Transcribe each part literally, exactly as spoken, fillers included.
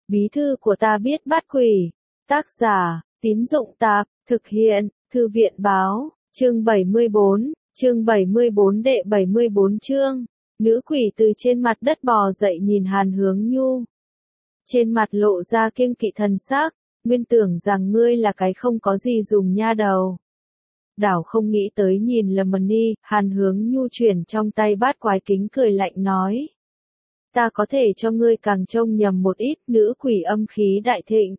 Bí thư của ta biết bắt quỷ. Tác giả, Tín Dụng Tạp, thực hiện, Thư viện Báo, chương bảy mươi bốn, chương bảy mươi bốn đệ bảy mươi bốn chương. Nữ quỷ từ trên mặt đất bò dậy nhìn Hàn Hướng Nhu. Trên mặt lộ ra kiêng kỵ thần sắc, nguyên tưởng rằng ngươi là cái không có gì dùng nha đầu. Đảo không nghĩ tới nhìn lầm đi, Hàn Hướng Nhu chuyển trong tay bát quái kính cười lạnh nói. Ta có thể cho ngươi càng trông nhầm một ít, nữ quỷ âm khí đại thịnh.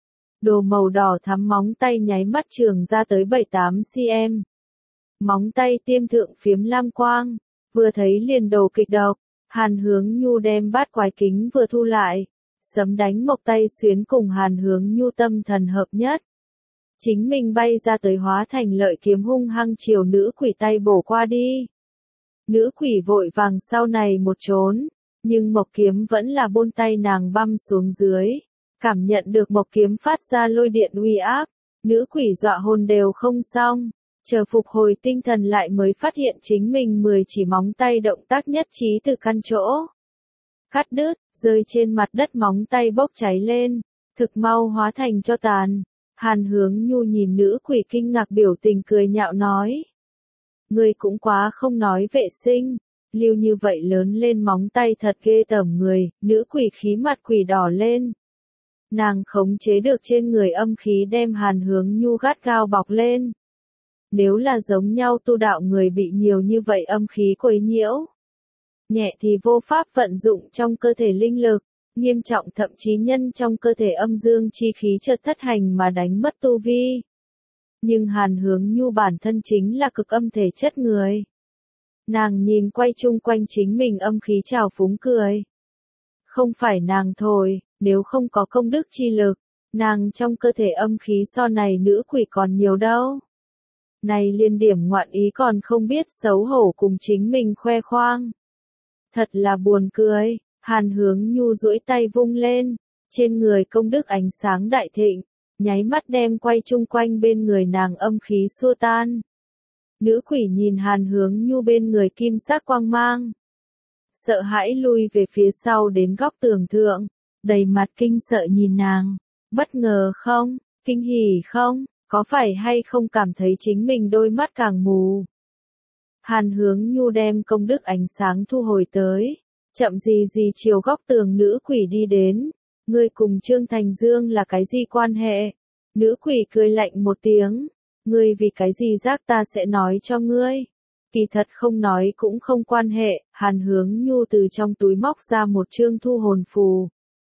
Đồ màu đỏ thắm móng tay nháy mắt trường ra tới bảy tám xăng-ti-mét. Móng tay tiêm thượng phiếm lam quang, vừa thấy liền đồ kịch độc, Hàn Hướng Nhu đem bát quái kính vừa thu lại, sấm đánh mộc tay xuyến cùng Hàn Hướng Nhu tâm thần hợp nhất. Chính mình bay ra tới hóa thành lợi kiếm hung hăng chiều nữ quỷ tay bổ qua đi. Nữ quỷ vội vàng sau này một trốn, nhưng mộc kiếm vẫn là buôn tay nàng băm xuống dưới. Cảm nhận được mộc kiếm phát ra lôi điện uy áp, nữ quỷ dọa hồn đều không xong, chờ phục hồi tinh thần lại mới phát hiện chính mình mười chỉ móng tay động tác nhất trí từ căn chỗ. Cắt đứt, rơi trên mặt đất móng tay bốc cháy lên, thực mau hóa thành cho tàn. Hàn Hướng Nhu nhìn nữ quỷ kinh ngạc biểu tình cười nhạo nói. Ngươi cũng quá không nói vệ sinh, lưu như vậy lớn lên móng tay thật ghê tởm người, nữ quỷ khí mặt quỷ đỏ lên. Nàng khống chế được trên người âm khí đem Hàn Hướng Nhu gắt gao bọc lên. Nếu là giống nhau tu đạo người bị nhiều như vậy âm khí quấy nhiễu. Nhẹ thì vô pháp vận dụng trong cơ thể linh lực, nghiêm trọng thậm chí nhân trong cơ thể âm dương chi khí chợt thất hành mà đánh mất tu vi. Nhưng Hàn Hướng Nhu bản thân chính là cực âm thể chất người. Nàng nhìn quay chung quanh chính mình âm khí trào phúng cười. Không phải nàng thôi, nếu không có công đức chi lực, nàng trong cơ thể âm khí so này nữ quỷ còn nhiều đâu. Này liên điểm ngoạn ý còn không biết xấu hổ cùng chính mình khoe khoang. Thật là buồn cười, Hàn Hướng Nhu duỗi tay vung lên, trên người công đức ánh sáng đại thịnh, nháy mắt đem quay chung quanh bên người nàng âm khí xua tan. Nữ quỷ nhìn Hàn Hướng Nhu bên người kim sắc quang mang. Sợ hãi lui về phía sau đến góc tường thượng, đầy mặt kinh sợ nhìn nàng. Bất ngờ không, kinh hỉ không, có phải hay không cảm thấy chính mình đôi mắt càng mù. Hàn Hướng Nhu đem công đức ánh sáng thu hồi tới, chậm gì gì chiều góc tường nữ quỷ đi đến. Ngươi cùng Trương Thành Dương là cái gì quan hệ? Nữ quỷ cười lạnh một tiếng. Ngươi vì cái gì giác ta sẽ nói cho ngươi? Kỳ thật không nói cũng không quan hệ. Hàn Hướng Nhu từ trong túi móc ra một chương thu hồn phù.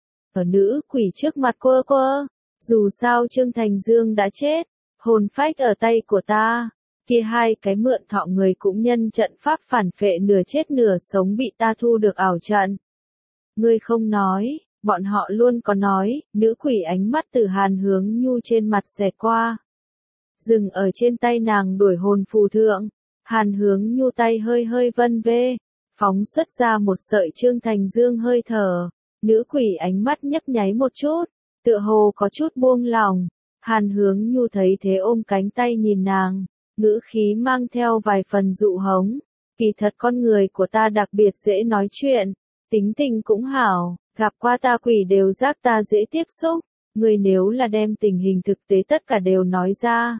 Ở nữ quỷ trước mặt quơ quơ. Dù sao Trương Thành Dương đã chết, hồn phách ở tay của ta. Kia hai cái mượn thọ người cũng nhân trận pháp phản phệ nửa chết nửa sống bị ta thu được ảo trận. Ngươi không nói, bọn họ luôn có nói. Nữ quỷ ánh mắt từ Hàn Hướng Nhu trên mặt xẹt qua. Dừng ở trên tay nàng đuổi hồn phù thượng. Hàn Hướng Nhu tay hơi hơi vân vê, phóng xuất ra một sợi Trương Thành Dương hơi thở. Nữ quỷ ánh mắt nhấp nháy một chút, tựa hồ có chút buông lòng. Hàn Hướng Nhu thấy thế ôm cánh tay nhìn nàng, ngữ khí mang theo vài phần dụ hống. Kỳ thật con người của ta đặc biệt dễ nói chuyện, tính tình cũng hảo, gặp qua ta quỷ đều giác ta dễ tiếp xúc. Ngươi nếu là đem tình hình thực tế tất cả đều nói ra.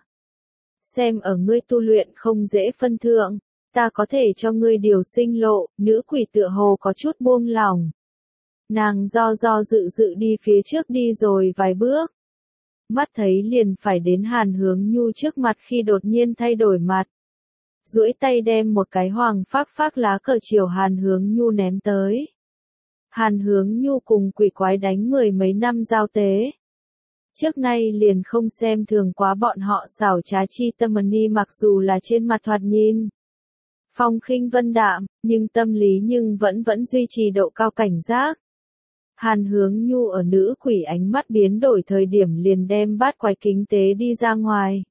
Xem ở ngươi tu luyện không dễ phân thượng, ta có thể cho ngươi điều sinh lộ. Nữ quỷ tựa hồ có chút buông lòng. Nàng do do dự dự đi phía trước đi rồi vài bước. Mắt thấy liền phải đến Hàn Hướng Nhu trước mặt khi đột nhiên thay đổi mặt. Duỗi tay đem một cái hoàng phác phác lá cờ chiều Hàn Hướng Nhu ném tới. Hàn Hướng Nhu cùng quỷ quái đánh mười mấy năm giao tế. Trước nay liền không xem thường quá bọn họ xảo trá chi tâm ni, mặc dù là trên mặt thoạt nhìn phong khinh vân đạm, nhưng tâm lý nhưng vẫn vẫn duy trì độ cao cảnh giác. Hàn Hướng Nhu ở nữ quỷ ánh mắt biến đổi thời điểm liền đem bát quái kính tế đi ra ngoài.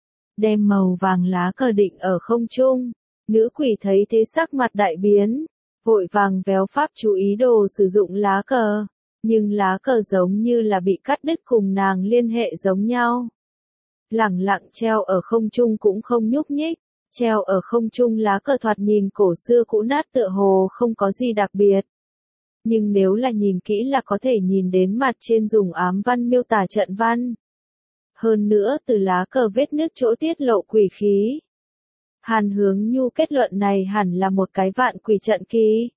Đem màu vàng lá cờ định ở không trung. Nữ quỷ thấy thế sắc mặt đại biến, vội vàng véo pháp chú ý đồ sử dụng lá cờ. Nhưng lá cờ giống như là bị cắt đứt cùng nàng liên hệ giống nhau. Lẳng lặng treo ở không trung cũng không nhúc nhích, treo ở không trung lá cờ thoạt nhìn cổ xưa cũ nát tựa hồ không có gì đặc biệt. nhưng nếu là nhìn kỹ là có thể nhìn đến mặt trên dùng ám văn miêu tả trận văn. Hơn nữa từ lá cờ vết nứt chỗ tiết lộ quỷ khí. Hàn Hướng Nhu kết luận này hẳn là một cái vạn quỷ trận kỳ.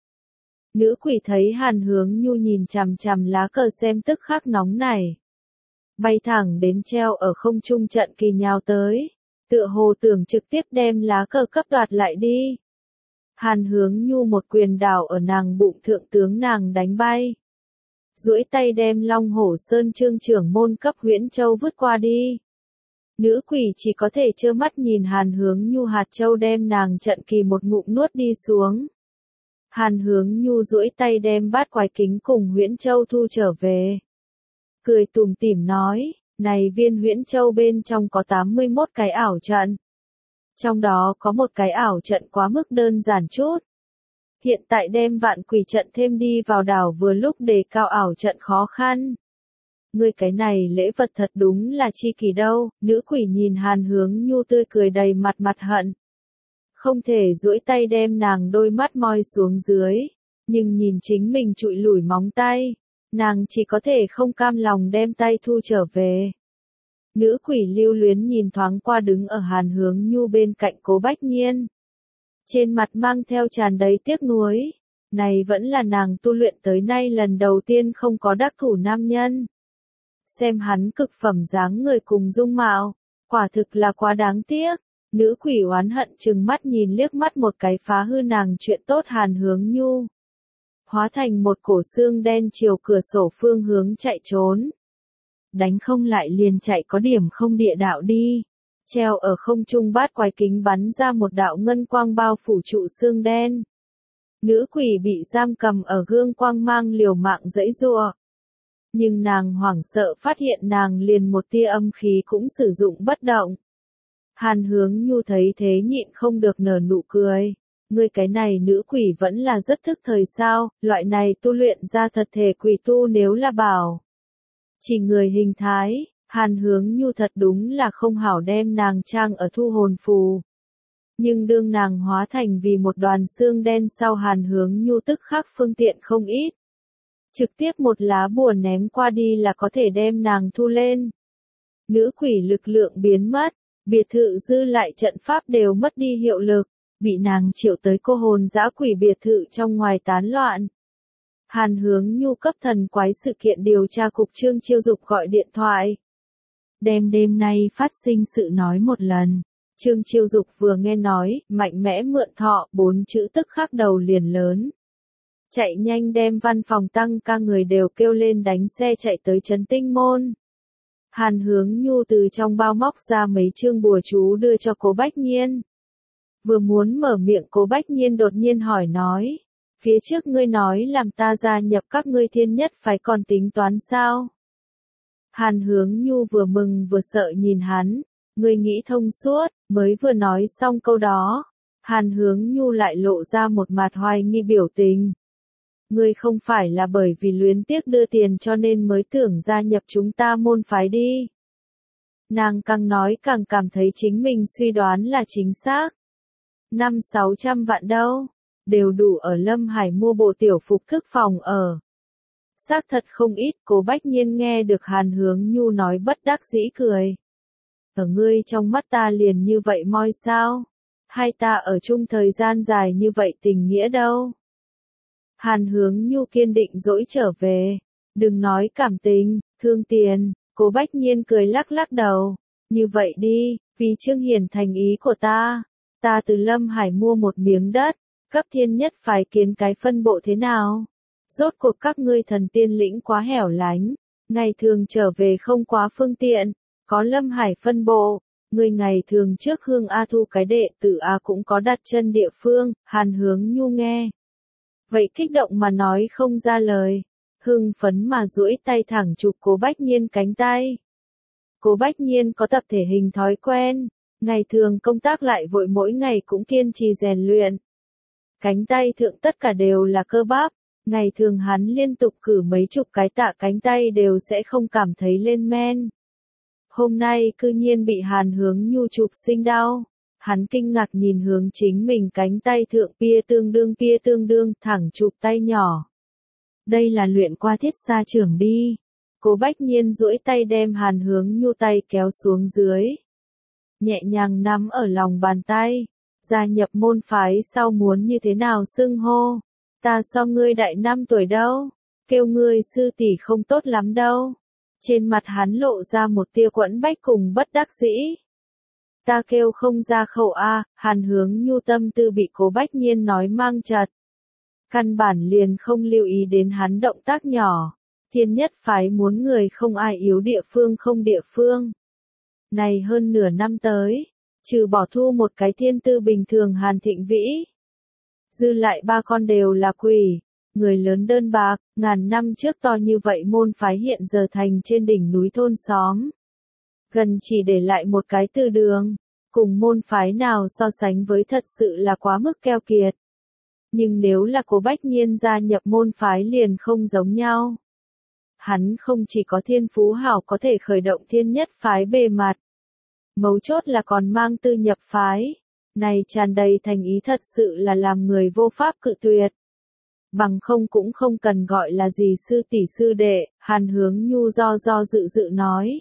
Nữ quỷ thấy Hàn Hướng Nhu nhìn chằm chằm lá cờ xem tức khắc nóng này. Bay thẳng đến treo ở không trung trận kỳ nhào tới. Tựa hồ tưởng trực tiếp đem lá cờ cấp đoạt lại đi. Hàn Hướng Nhu một quyền đảo ở nàng bụng thượng tướng nàng đánh bay. Duỗi tay đem Long Hổ Sơn Trương trưởng môn cấp Huyễn Châu vứt qua đi. Nữ quỷ chỉ có thể trơ mắt nhìn Hàn Hướng Nhu hạt châu đem nàng trận kỳ một ngụm nuốt đi xuống. Hàn Hướng Nhu duỗi tay đem bát quái kính cùng Huyễn Châu thu trở về. Cười tủm tỉm nói, này viên Huyễn Châu bên trong có tám mươi mốt cái ảo trận. Trong đó có một cái ảo trận quá mức đơn giản chút. Hiện tại đem vạn quỷ trận thêm đi vào đảo vừa lúc đề cao ảo trận khó khăn. Ngươi cái này lễ vật thật đúng là chi kỳ đâu, nữ quỷ nhìn Hàn Hướng Nhu tươi cười đầy mặt mặt hận. Không thể duỗi tay đem nàng đôi mắt moi xuống dưới, nhưng nhìn chính mình trụi lủi móng tay, nàng chỉ có thể không cam lòng đem tay thu trở về. Nữ quỷ lưu luyến nhìn thoáng qua đứng ở Hàn Hướng Nhu bên cạnh Cố Bách Nhiên. Trên mặt mang theo tràn đầy tiếc nuối, này vẫn là nàng tu luyện tới nay lần đầu tiên không có đắc thủ nam nhân. Xem hắn cực phẩm dáng người cùng dung mạo, quả thực là quá đáng tiếc. Nữ quỷ oán hận trừng mắt nhìn liếc mắt một cái phá hư nàng chuyện tốt Hàn Hướng Nhu. Hóa thành một cổ xương đen chiều cửa sổ phương hướng chạy trốn. Đánh không lại liền chạy có điểm không địa đạo đi. Treo ở không trung bát quái kính bắn ra một đạo ngân quang bao phủ trụ xương đen. Nữ quỷ bị giam cầm ở gương quang mang liều mạng giãy giụa. Nhưng nàng hoảng sợ phát hiện nàng liền một tia âm khí cũng sử dụng bất động. Hàn Hướng Nhu thấy thế nhịn không được nở nụ cười. Ngươi cái này nữ quỷ vẫn là rất thức thời sao, loại này tu luyện ra thật thể quỷ tu nếu là bảo. Chỉ người hình thái, Hàn Hướng Nhu thật đúng là không hảo đem nàng trang ở thu hồn phù. Nhưng đương nàng hóa thành vì một đoàn xương đen sau Hàn Hướng Nhu tức khắc phương tiện không ít. Trực tiếp một lá bùa ném qua đi là có thể đem nàng thu lên. Nữ quỷ lực lượng biến mất, biệt thự dư lại trận pháp đều mất đi hiệu lực, bị nàng triệu tới cô hồn dã quỷ biệt thự trong ngoài tán loạn. Hàn Hướng Nhu cấp thần quái sự kiện điều tra cục Trương Chiêu Dục gọi điện thoại. Đêm đêm nay phát sinh sự nói một lần. Trương Chiêu Dục vừa nghe nói, mạnh mẽ mượn thọ, bốn chữ tức khắc đầu liền lớn. Chạy nhanh đem văn phòng tăng ca người đều kêu lên đánh xe chạy tới Trấn Tinh Môn. Hàn Hướng Nhu từ trong bao móc ra mấy chương bùa chú đưa cho Cố Bách Nhiên. Vừa muốn mở miệng Cố Bách Nhiên đột nhiên hỏi nói. Phía trước ngươi nói làm ta gia nhập các ngươi thiên nhất phải còn tính toán sao? Hàn Hướng Nhu vừa mừng vừa sợ nhìn hắn. Ngươi nghĩ thông suốt, mới vừa nói xong câu đó. Hàn Hướng Nhu lại lộ ra một mặt hoài nghi biểu tình. Ngươi không phải là bởi vì luyến tiếc đưa tiền cho nên mới tưởng gia nhập chúng ta môn phái đi. Nàng càng nói càng cảm thấy chính mình suy đoán là chính xác. Năm sáu trăm vạn đâu, đều đủ ở Lâm Hải mua bộ tiểu phục thức phòng ở. Xác thật không ít, Cố Bách Nhiên nghe được Hàn Hướng Nhu nói bất đắc dĩ cười. Ở ngươi trong mắt ta liền như vậy moi sao? Hay ta ở chung thời gian dài như vậy tình nghĩa đâu? Hàn Hướng Nhu kiên định dỗi trở về. Đừng nói cảm tình, thương tiền. Cố Bách Nhiên cười lắc lắc đầu. Như vậy đi, vì Trương Hiền thành ý của ta. Ta từ Lâm Hải mua một miếng đất, cấp thiên nhất phải kiến cái phân bộ thế nào? Rốt cuộc các ngươi thần tiên lĩnh quá hẻo lánh. Ngày thường trở về không quá phương tiện. Có Lâm Hải phân bộ. Người ngày thường trước Hương A Thu cái đệ tử A cũng có đặt chân địa phương. Hàn Hướng Nhu nghe. Vậy kích động mà nói không ra lời. Hưng phấn mà duỗi tay thẳng chụp Cố Bách Nhiên cánh tay. Cố Bách Nhiên có tập thể hình thói quen. Ngày thường công tác lại vội mỗi ngày cũng kiên trì rèn luyện. Cánh tay thượng tất cả đều là cơ bắp. Ngày thường hắn liên tục cử mấy chục cái tạ cánh tay đều sẽ không cảm thấy lên men. Hôm nay cư nhiên bị Hàn Hướng Nhu chụp sinh đau. Hắn kinh ngạc nhìn hướng chính mình cánh tay thượng pia tương đương pia tương đương thẳng chụp tay nhỏ. Đây là luyện qua thiết xa trưởng đi. Cố Bách Nhiên duỗi tay đem Hàn Hướng Nhu tay kéo xuống dưới. Nhẹ nhàng nắm ở lòng bàn tay. Gia nhập môn phái sau muốn như thế nào xưng hô. Ta so ngươi đại năm tuổi đâu. Kêu ngươi sư tỷ không tốt lắm đâu. Trên mặt hắn lộ ra một tia quẫn bách cùng bất đắc dĩ. Ta kêu không ra khẩu A, Hàn Hướng Nhu tâm tư bị Cố Bách Nhiên nói mang chặt. Căn bản liền không lưu ý đến hắn động tác nhỏ. Thiên nhất phái muốn người không ai yếu địa phương không địa phương. Này hơn nửa năm tới, trừ bỏ thu một cái thiên tư bình thường Hàn Thịnh Vĩ. Dư lại ba con đều là quỷ, người lớn đơn bạc, ngàn năm trước to như vậy môn phái hiện giờ thành trên đỉnh núi thôn xóm. Gần chỉ để lại một cái từ đường, cùng môn phái nào so sánh với thật sự là quá mức keo kiệt. Nhưng nếu là Cố Bách Nhiên gia nhập môn phái liền không giống nhau. Hắn không chỉ có thiên phú hảo có thể khởi động thiên nhất phái bề mặt. Mấu chốt là còn mang tư nhập phái. Này tràn đầy thành ý thật sự là làm người vô pháp cự tuyệt. Bằng không cũng không cần gọi là gì sư tỷ sư đệ, Hàn Hướng Nhu do do dự dự nói.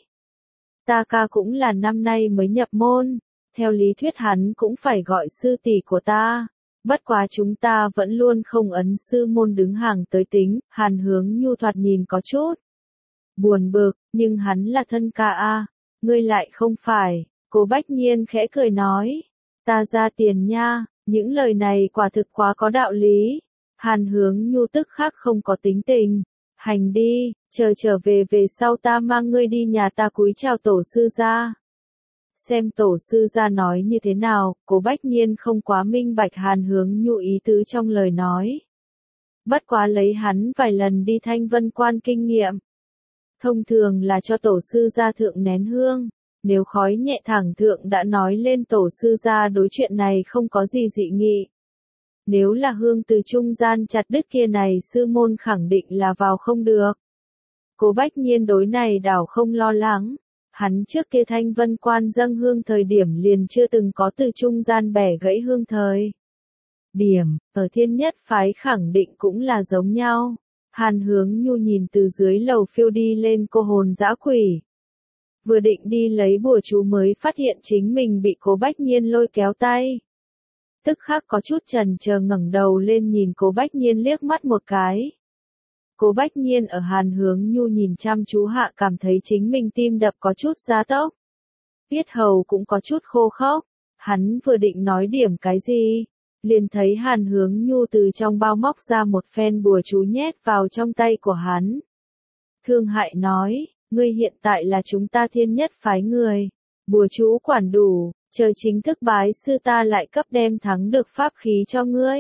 Ta ca cũng là năm nay mới nhập môn, theo lý thuyết hắn cũng phải gọi sư tỷ của ta. Bất quá chúng ta vẫn luôn không ấn sư môn đứng hàng tới tính, Hàn Hướng Nhu thoạt nhìn có chút buồn bực, nhưng hắn là thân ca a, ngươi lại không phải. Cố Bách Nhiên khẽ cười nói, ta ra tiền nha, những lời này quả thực quá có đạo lý. Hàn Hướng Nhu tức khắc không có tính tình, hành đi, chờ trở về về sau ta mang ngươi đi nhà ta cúi chào tổ sư gia. Xem tổ sư gia nói như thế nào, Cố Bách Nhiên không quá minh bạch Hàn Hướng Nhu ý tứ trong lời nói. Bất quá lấy hắn vài lần đi Thanh Vân Quan kinh nghiệm. Thông thường là cho tổ sư gia thượng nén hương, nếu khói nhẹ thẳng thượng đã nói lên tổ sư gia đối chuyện này không có gì dị nghị. Nếu là hương từ trung gian chặt đứt kia này sư môn khẳng định là vào không được. Cố Bách Nhiên đối này đảo không lo lắng. Hắn trước kia Thanh Vân Quan dâng hương thời điểm liền chưa từng có từ trung gian bẻ gãy hương thời. Điểm, ở thiên nhất phái khẳng định cũng là giống nhau. Hàn Hướng Nhu nhìn từ dưới lầu phiêu đi lên cô hồn dã quỷ. Vừa định đi lấy bùa chú mới phát hiện chính mình bị Cố Bách Nhiên lôi kéo tay. Tức khắc có chút chần chờ ngẩng đầu lên nhìn Cố Bách Nhiên liếc mắt một cái. Cố Bách Nhiên ở Hàn Hướng Nhu nhìn chăm chú hạ cảm thấy chính mình tim đập có chút gia tốc. Tiết hầu cũng có chút khô khốc. Hắn vừa định nói điểm cái gì, liền thấy Hàn Hướng Nhu từ trong bao móc ra một phen bùa chú nhét vào trong tay của hắn. Thương hại nói, ngươi hiện tại là chúng ta thiên nhất phái người. Bùa chú quản đủ, chờ chính thức bái sư ta lại cấp đem thắng được pháp khí cho ngươi.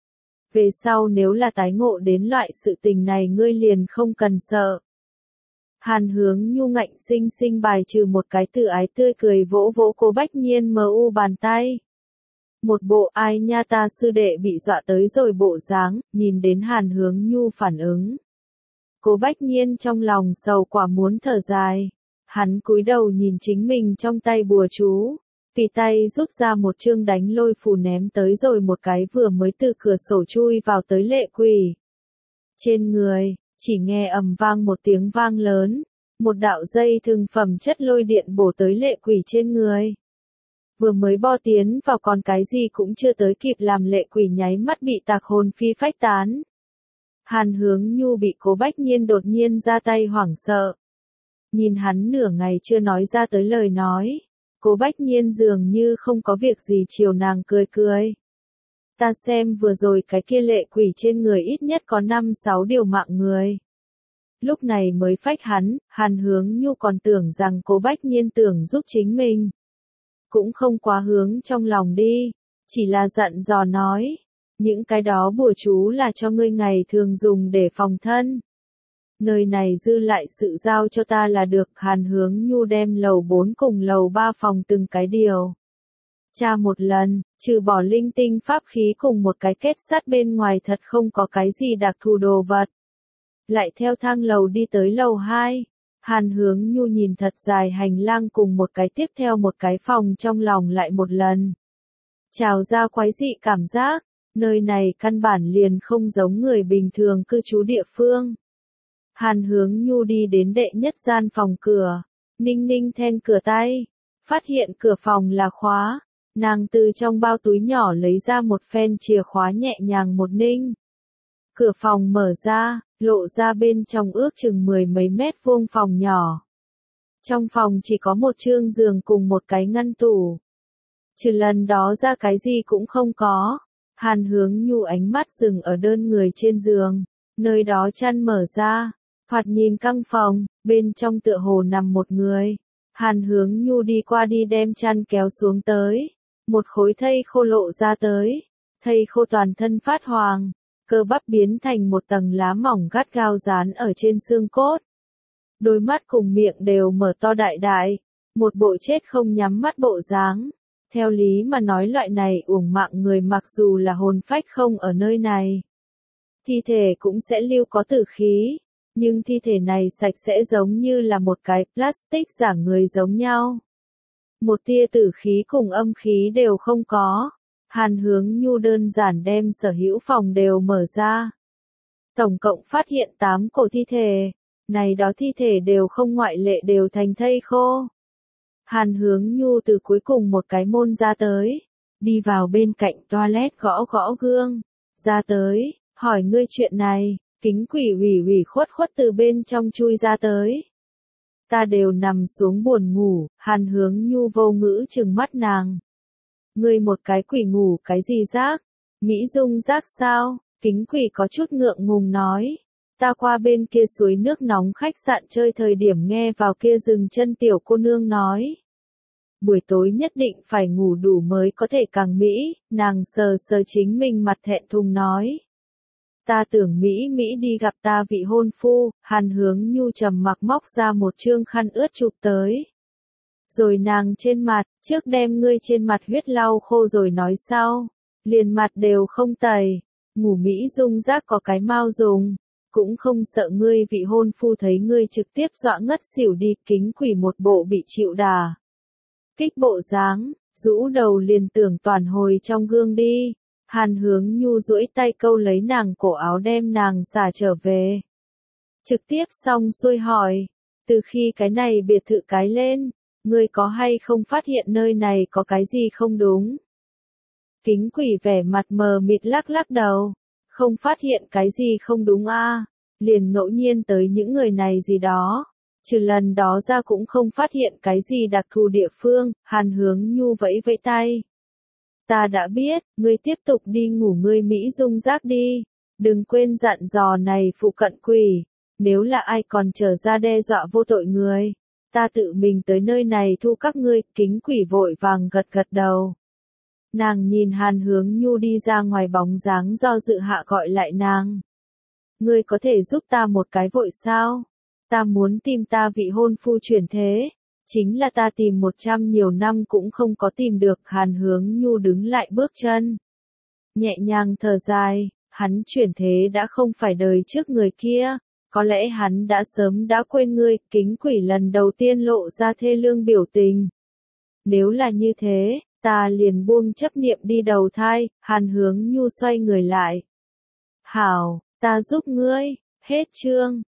Về sau nếu là tái ngộ đến loại sự tình này ngươi liền không cần sợ. Hàn Hướng Nhu ngạnh sinh sinh bài trừ một cái tự ái tươi cười vỗ vỗ Cố Bách Nhiên mờ u bàn tay. Một bộ ai nha ta sư đệ bị dọa tới rồi bộ dáng, nhìn đến Hàn Hướng Nhu phản ứng. Cố Bách Nhiên trong lòng sầu quả muốn thở dài. Hắn cúi đầu nhìn chính mình trong tay bùa chú. Tùy tay rút ra một chương đánh lôi phù ném tới rồi một cái vừa mới từ cửa sổ chui vào tới lệ quỷ. Trên người, chỉ nghe ầm vang một tiếng vang lớn, một đạo dây thường phẩm chất lôi điện bổ tới lệ quỷ trên người. Vừa mới bo tiến vào còn cái gì cũng chưa tới kịp làm lệ quỷ nháy mắt bị tạc hồn phi phách tán. Hàn Hướng Nhu bị Cố Bách Nhiên đột nhiên ra tay hoảng sợ. Nhìn hắn nửa ngày chưa nói ra tới lời nói. Cố Bách Nhiên dường như không có việc gì chiều nàng cười cười. Ta xem vừa rồi cái kia lệ quỷ trên người ít nhất có năm sáu điều mạng người. Lúc này mới phách hắn, Hàn Hướng Nhu còn tưởng rằng Cố Bách Nhiên tưởng giúp chính mình. Cũng không quá hướng trong lòng đi, chỉ là dặn dò nói. Những cái đó bùa chú là cho ngươi ngày thường dùng để phòng thân. Nơi này dư lại sự giao cho ta là được. Hàn Hướng Nhu đem lầu bốn cùng lầu ba phòng từng cái điều. Tra một lần, trừ bỏ linh tinh pháp khí cùng một cái kết sắt bên ngoài thật không có cái gì đặc thù đồ vật. Lại theo thang lầu đi tới lầu hai. Hàn Hướng Nhu nhìn thật dài hành lang cùng một cái tiếp theo một cái phòng trong lòng lại một lần. Trào ra quái dị cảm giác. nơi này căn bản liền không giống người bình thường cư trú địa phương. Hàn Hướng Nhu đi đến đệ nhất gian phòng cửa, ninh ninh then cửa tay, phát hiện cửa phòng là khóa, nàng từ trong bao túi nhỏ lấy ra một phen chìa khóa nhẹ nhàng một ninh. Cửa phòng mở ra, lộ ra bên trong ước chừng mười mấy mét vuông phòng nhỏ. Trong phòng chỉ có một chương giường cùng một cái ngăn tủ. Trừ lần đó ra cái gì cũng không có. Hàn Hướng Nhu ánh mắt dừng ở đơn người trên giường, nơi đó chăn mở ra, thoạt nhìn căng phòng, bên trong tựa hồ nằm một người. Hàn Hướng Nhu đi qua đi đem chăn kéo xuống tới, một khối thây khô lộ ra tới, thây khô toàn thân phát hoàng, cơ bắp biến thành một tầng lá mỏng gắt gao dán ở trên xương cốt. Đôi mắt cùng miệng đều mở to đại đại, một bộ chết không nhắm mắt bộ dáng. Theo lý mà nói loại này uổng mạng người mặc dù là hồn phách không ở nơi này, thi thể cũng sẽ lưu có tử khí, nhưng thi thể này sạch sẽ giống như là một cái plastic giả người giống nhau. Một tia tử khí cùng âm khí đều không có. Hàn Hướng Nhu đơn giản đem sở hữu phòng đều mở ra. Tổng cộng phát hiện tám cổ thi thể, này đó thi thể đều không ngoại lệ đều thành thây khô. Hàn Hướng Nhu từ cuối cùng một cái môn ra tới, đi vào bên cạnh toilet gõ gõ gương, ra tới, hỏi ngươi chuyện này, Kính Quỷ ủy ủy khuất khuất từ bên trong chui ra tới. Ta đều nằm xuống buồn ngủ, Hàn Hướng Nhu vô ngữ trừng mắt nàng. Ngươi một cái quỷ ngủ cái gì rác? Mỹ Dung rác sao? Kính Quỷ có chút ngượng ngùng nói. Ta qua bên kia suối nước nóng khách sạn chơi thời điểm nghe vào kia dừng chân tiểu cô nương nói. Buổi tối nhất định phải ngủ đủ mới có thể càng Mỹ, nàng sờ sờ chính mình mặt thẹn thùng nói. Ta tưởng Mỹ Mỹ đi gặp ta vị hôn phu, Hàn Hướng Nhu trầm mặc móc ra một trương khăn ướt chụp tới. Rồi nàng trên mặt, trước đem ngươi trên mặt huyết lau khô rồi nói sau, liền mặt đều không tẩy, ngủ Mỹ Dung rác có cái mau dùng, cũng không sợ ngươi vị hôn phu thấy ngươi trực tiếp dọa ngất xỉu đi. Kính Quỷ một bộ bị chịu đà kích bộ dáng, rũ đầu liền tưởng toàn hồi trong gương đi. Hàn Hướng Nhu duỗi tay câu lấy nàng cổ áo đem nàng xả trở về. Trực tiếp xong xuôi hỏi, từ khi cái này biệt thự cái lên, ngươi có hay không phát hiện nơi này có cái gì không đúng? Kính Quỷ vẻ mặt mờ mịt lắc lắc đầu, không phát hiện cái gì không đúng a, à? Liền ngẫu nhiên tới những người này gì đó. Trừ lần đó ra cũng không phát hiện cái gì đặc thù địa phương. Hàn Hướng Nhu vẫy vẫy tay. Ta đã biết, ngươi tiếp tục đi ngủ ngươi Mỹ Dung rác đi. Đừng quên dặn dò này phụ cận quỷ. Nếu là ai còn trở ra đe dọa vô tội người, ta tự mình tới nơi này thu các ngươi. Kính Quỷ vội vàng gật gật đầu. Nàng nhìn Hàn Hướng Nhu đi ra ngoài bóng dáng do dự hạ gọi lại nàng. Ngươi có thể giúp ta một cái vội sao? Ta muốn tìm ta vị hôn phu chuyển thế. Chính là ta tìm một trăm nhiều năm cũng không có tìm được. Hàn Hướng Nhu đứng lại bước chân. Nhẹ nhàng thở dài, hắn chuyển thế đã không phải đời trước người kia. Có lẽ hắn đã sớm đã quên ngươi. Kính Quỷ lần đầu tiên lộ ra thê lương biểu tình. Nếu là như thế, ta liền buông chấp niệm đi đầu thai. Hàn Hướng Nhu xoay người lại. Hảo, ta giúp ngươi. Hết chương.